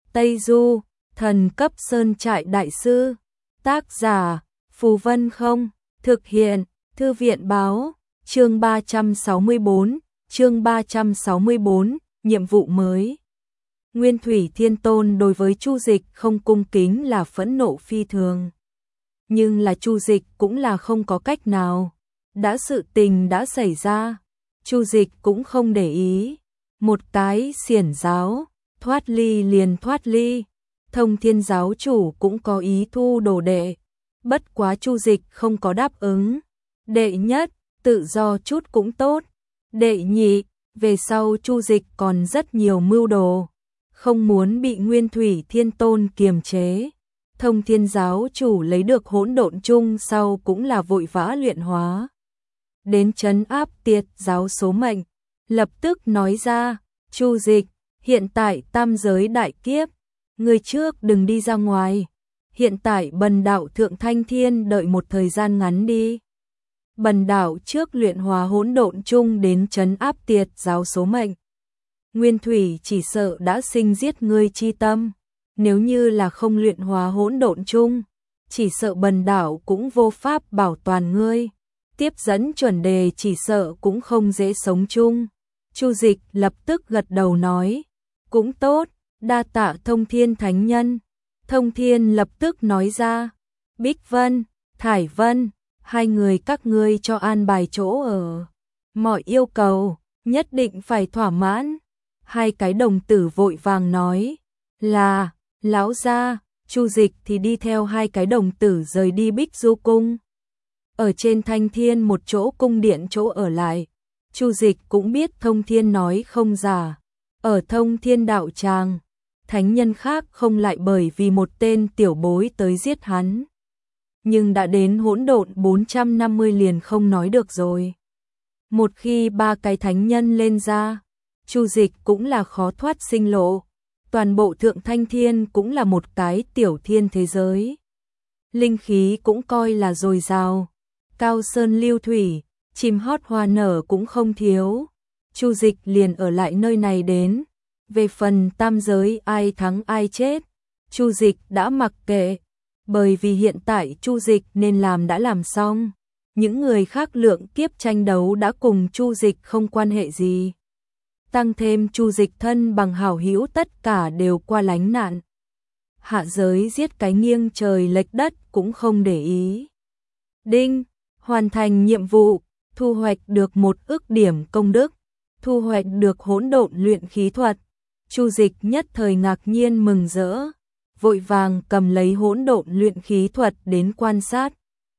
Tây Du, thần cấp sơn trại đại sư. Tác giả, Phù Vân Không. Thực hiện, Thư viện báo. Chương 364, chương 364, nhiệm vụ mới. Nguyên Thủy Thiên Tôn đối với Chu Dịch không cung kính là phẫn nộ phi thường. Nhưng là Chu Dịch cũng là không có cách nào. Đã sự tình đã xảy ra, Chu Dịch cũng không để ý. Một cái xiển giáo, thoát ly liền thoát ly. Thông Thiên giáo chủ cũng có ý thu đồ đệ. Bất quá Chu Dịch không có đáp ứng. Đệ nhất, tự do chút cũng tốt. Đệ nhị, về sau Chu Dịch còn rất nhiều mưu đồ, không muốn bị Nguyên Thủy Thiên Tôn kiềm chế. Thông Thiên giáo chủ lấy được hỗn độn chung sau cũng là vội vã luyện hóa. Đến trấn áp Tiệt giáo số mệnh, lập tức nói ra, Chu Dịch, hiện tại tam giới đại kiếp, người trước đừng đi ra ngoài. Hiện tại Bần đạo Thượng Thanh Thiên đợi một thời gian ngắn đi. Bần đạo trước luyện hóa hỗn độn chung đến trấn áp Tiệt giáo số mệnh. Nguyên Thủy chỉ sợ đã sinh giết ngươi chi tâm, nếu như là không luyện hóa hỗn độn chung, chỉ sợ Bần đạo cũng vô pháp bảo toàn ngươi. Tiếp dẫn chuẩn đề chỉ sợ cũng không dễ sống chung. Chu Dịch lập tức gật đầu nói, cũng tốt, đa tạ Thông Thiên thánh nhân. Thông Thiên lập tức nói ra, Bích Vân, Thải Vân, hai người các ngươi cho an bài chỗ ở. Mọi yêu cầu, nhất định phải thỏa mãn. Hai cái đồng tử vội vàng nói, là, lão gia. Chu Dịch thì đi theo hai cái đồng tử rời đi Bích Du Cung. Ở trên Thanh Thiên một chỗ cung điện chỗ ở lại. Chu Dịch cũng biết Thông Thiên nói không giả. Ở Thông Thiên đạo tràng, thánh nhân khác không lại bởi vì một tên tiểu bối tới giết hắn. Nhưng đã đến hỗn độn 450 liền không nói được rồi. Một khi ba cái thánh nhân lên ra, Chu Dịch cũng là khó thoát sinh lộ. Toàn bộ Thượng Thanh Thiên cũng là một cái tiểu thiên thế giới. Linh khí cũng coi là dồi dào. Cao sơn lưu thủy, chim hót hoa nở cũng không thiếu. Chu Dịch liền ở lại nơi này đến. Về phần tam giới ai thắng ai chết, Chu Dịch đã mặc kệ. Bởi vì hiện tại Chu Dịch nên làm đã làm xong. Những người khác lượng kiếp tranh đấu đã cùng Chu Dịch không quan hệ gì. Tăng thêm Chu Dịch thân bằng hảo hữu tất cả đều qua lánh nạn. Hạ giới giết cái nghiêng trời lệch đất cũng không để ý. Đinh, hoàn thành nhiệm vụ, thu hoạch được 1 ức điểm công đức, thu hoạch được hỗn độn luyện khí thuật. Chu Dịch nhất thời ngạc nhiên mừng rỡ, vội vàng cầm lấy hỗn độn luyện khí thuật đến quan sát.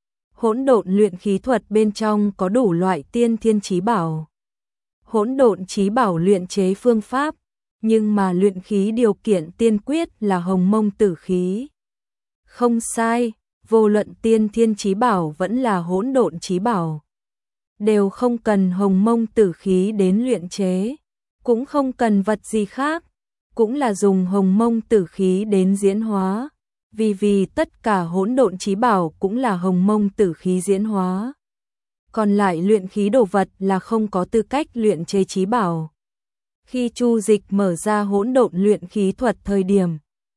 Hỗn độn luyện khí thuật bên trong có đủ loại tiên thiên chí bảo. Hỗn độn chí bảo luyện chế phương pháp, nhưng mà luyện khí điều kiện tiên quyết là hồng mông tử khí. Không sai, vô luận tiên thiên chí bảo vẫn là hỗn độn chí bảo, đều không cần hồng mông tử khí đến luyện chế, cũng không cần vật gì khác, cũng là dùng hồng mông tử khí đến diễn hóa, vì tất cả hỗn độn chí bảo cũng là hồng mông tử khí diễn hóa. Còn lại luyện khí đồ vật là không có tư cách luyện chế chí bảo. Khi Chu Dịch mở ra hỗn độn luyện khí thuật thời điểm,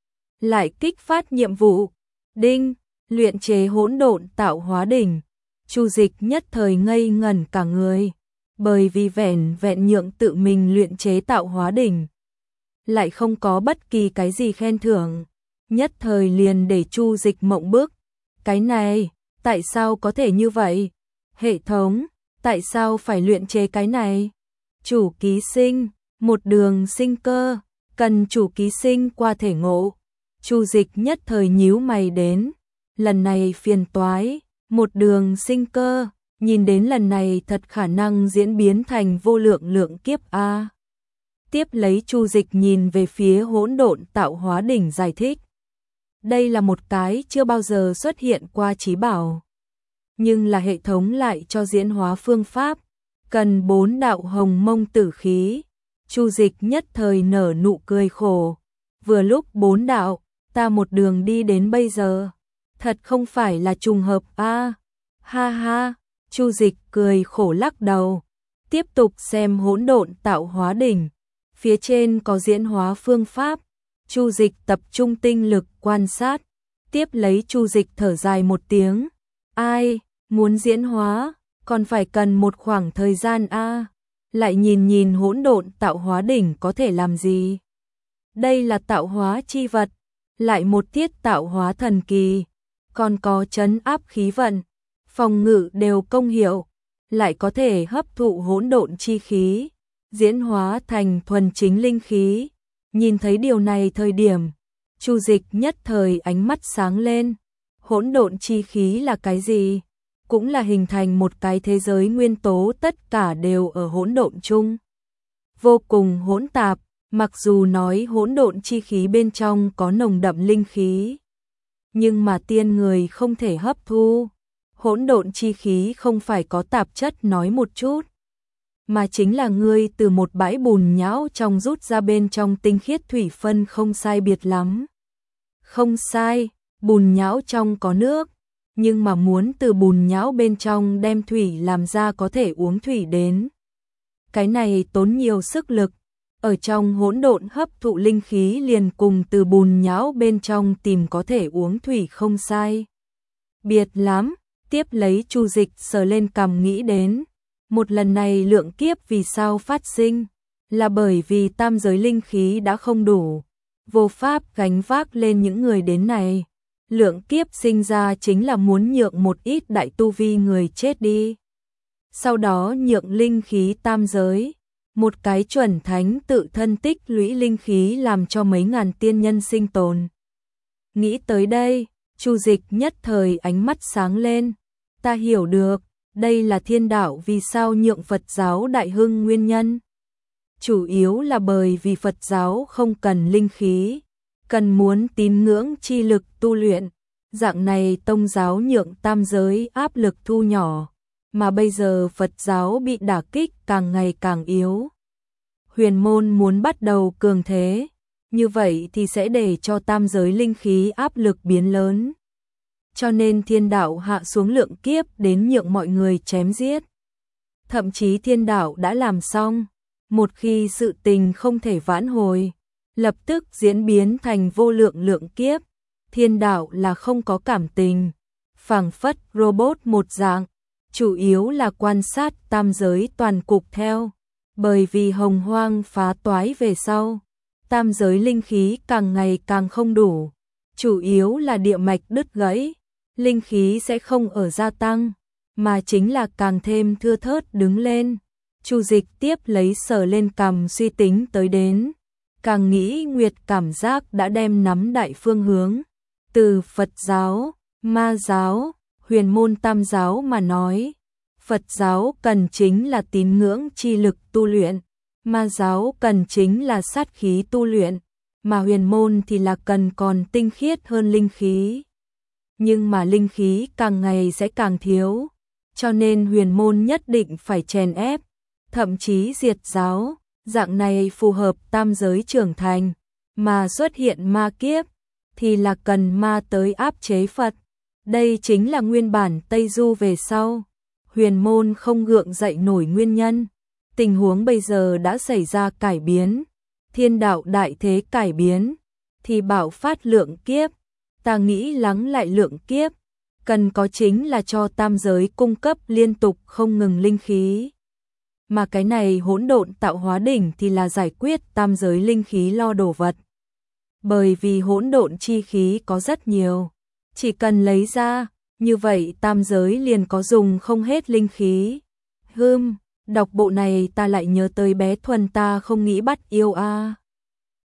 lại kích phát nhiệm vụ, đinh, luyện chế hỗn độn tạo hóa đỉnh. Chu Dịch nhất thời ngây ngẩn cả người, bởi vì vẻn vẹn nhượng tự mình luyện chế tạo hóa đỉnh, lại không có bất kỳ cái gì khen thưởng, nhất thời liền để Chu Dịch mộng bức. Cái này, tại sao có thể như vậy? Hệ thống, tại sao phải luyện chế cái này? Chủ ký sinh, một đường sinh cơ, cần chủ ký sinh qua thể ngộ. Chu Dịch nhất thời nhíu mày đến, lần này phiền toái, một đường sinh cơ, nhìn đến lần này thật khả năng diễn biến thành vô lượng lượng kiếp a. Tiếp lấy Chu Dịch nhìn về phía hỗn độn tạo hóa đỉnh giải thích. Đây là một cái chưa bao giờ xuất hiện qua chí bảo, nhưng là hệ thống lại cho diễn hóa phương pháp, cần 4 đạo hồng mông tử khí. Chu Dịch nhất thời nở nụ cười khổ, vừa lúc 4 đạo, ta một đường đi đến bây giờ, thật không phải là trùng hợp a. Ha ha, Chu Dịch cười khổ lắc đầu, tiếp tục xem hỗn độn tạo hóa đỉnh, phía trên có diễn hóa phương pháp. Chu Dịch tập trung tinh lực quan sát, tiếp lấy Chu Dịch thở dài một tiếng, ai, muốn diễn hóa, còn phải cần một khoảng thời gian a. Lại nhìn nhìn hỗn độn tạo hóa đỉnh có thể làm gì? Đây là tạo hóa chi vật, lại một tiết tạo hóa thần kỳ, còn có trấn áp khí vận, phòng ngự đều công hiệu, lại có thể hấp thụ hỗn độn chi khí, diễn hóa thành thuần chính linh khí. Nhìn thấy điều này thời điểm, Chu Dịch nhất thời ánh mắt sáng lên. Hỗn độn chi khí là cái gì? Cũng là hình thành một cái thế giới nguyên tố tất cả đều ở hỗn độn chung. Vô cùng hỗn tạp, mặc dù nói hỗn độn chi khí bên trong có nồng đậm linh khí, nhưng mà tiên người không thể hấp thu. Hỗn độn chi khí không phải có tạp chất nói một chút, mà chính là ngươi từ một bãi bùn nhão trong rút ra bên trong tinh khiết thủy phân không sai biệt lắm. Không sai, bùn nhão trong có nước, nhưng mà muốn từ bùn nhão bên trong đem thủy làm ra có thể uống thủy đến. Cái này tốn nhiều sức lực, ở trong hỗn độn hấp thụ linh khí liền cùng từ bùn nhão bên trong tìm có thể uống thủy không sai biệt lắm. Tiếp lấy Chu Dịch sờ lên cằm nghĩ đến, một lần này lượng kiếp vì sao phát sinh, là bởi vì tam giới linh khí đã không đủ, vô pháp gánh vác lên những người đến này. Lượng kiếp sinh ra chính là muốn nhượng một ít đại tu vi người chết đi, sau đó nhượng linh khí tam giới, một cái chuẩn thánh tự thân tích lũy linh khí làm cho mấy ngàn tiên nhân sinh tồn. Nghĩ tới đây, Chu Dịch nhất thời ánh mắt sáng lên, ta hiểu được, đây là thiên đạo vì sao nhượng Phật giáo đại hưng nguyên nhân. Chủ yếu là bởi vì Phật giáo không cần linh khí, cần muốn tín ngưỡng chi lực tu luyện, dạng này tông giáo nhượng tam giới áp lực thu nhỏ, mà bây giờ Phật giáo bị đả kích càng ngày càng yếu. Huyền môn muốn bắt đầu cường thế, như vậy thì sẽ để cho tam giới linh khí áp lực biến lớn. Cho nên thiên đạo hạ xuống lượng kiếp đến nhượng mọi người chém giết. Thậm chí thiên đạo đã làm xong, một khi sự tình không thể vãn hồi, lập tức diễn biến thành vô lượng lượng kiếp. Thiên đạo là không có cảm tình, phảng phất robot một dạng, chủ yếu là quan sát tam giới toàn cục theo. Bởi vì hồng hoang phá toái về sau, tam giới linh khí càng ngày càng không đủ, chủ yếu là địa mạch đứt gãy, linh khí sẽ không ở gia tăng, mà chính là càng thêm thưa thớt đứng lên. Chu Dịch tiếp lấy sờ lên cằm suy tính tới đến, càng nghĩ Nguyệt cảm giác đã đem nắm đại phương hướng, từ Phật giáo, Ma giáo, Huyền môn tam giáo mà nói. Phật giáo cần chính là tín ngưỡng chi lực tu luyện, Ma giáo cần chính là sát khí tu luyện, mà Huyền môn thì là cần còn tinh khiết hơn linh khí. Nhưng mà linh khí càng ngày sẽ càng thiếu, cho nên Huyền môn nhất định phải chèn ép, thậm chí diệt giáo, dạng này phù hợp tam giới trưởng thành, mà xuất hiện ma kiếp thì là cần ma tới áp chế Phật. Đây chính là nguyên bản Tây Du về sau Huyền môn không gượng dậy nổi nguyên nhân. Tình huống bây giờ đã xảy ra cải biến, thiên đạo đại thế cải biến, thì bạo phát lượng kiếp. Ta nghĩ lắng lại lượng kiếp, cần có chính là cho tam giới cung cấp liên tục không ngừng linh khí. Mà cái này hỗn độn tạo hóa đỉnh thì là giải quyết tam giới linh khí lo đồ vật. Bởi vì hỗn độn chi khí có rất nhiều, chỉ cần lấy ra, như vậy tam giới liền có dùng không hết linh khí. Đọc bộ này ta lại nhớ tới bé Thuần ta không nghĩ bắt yêu a.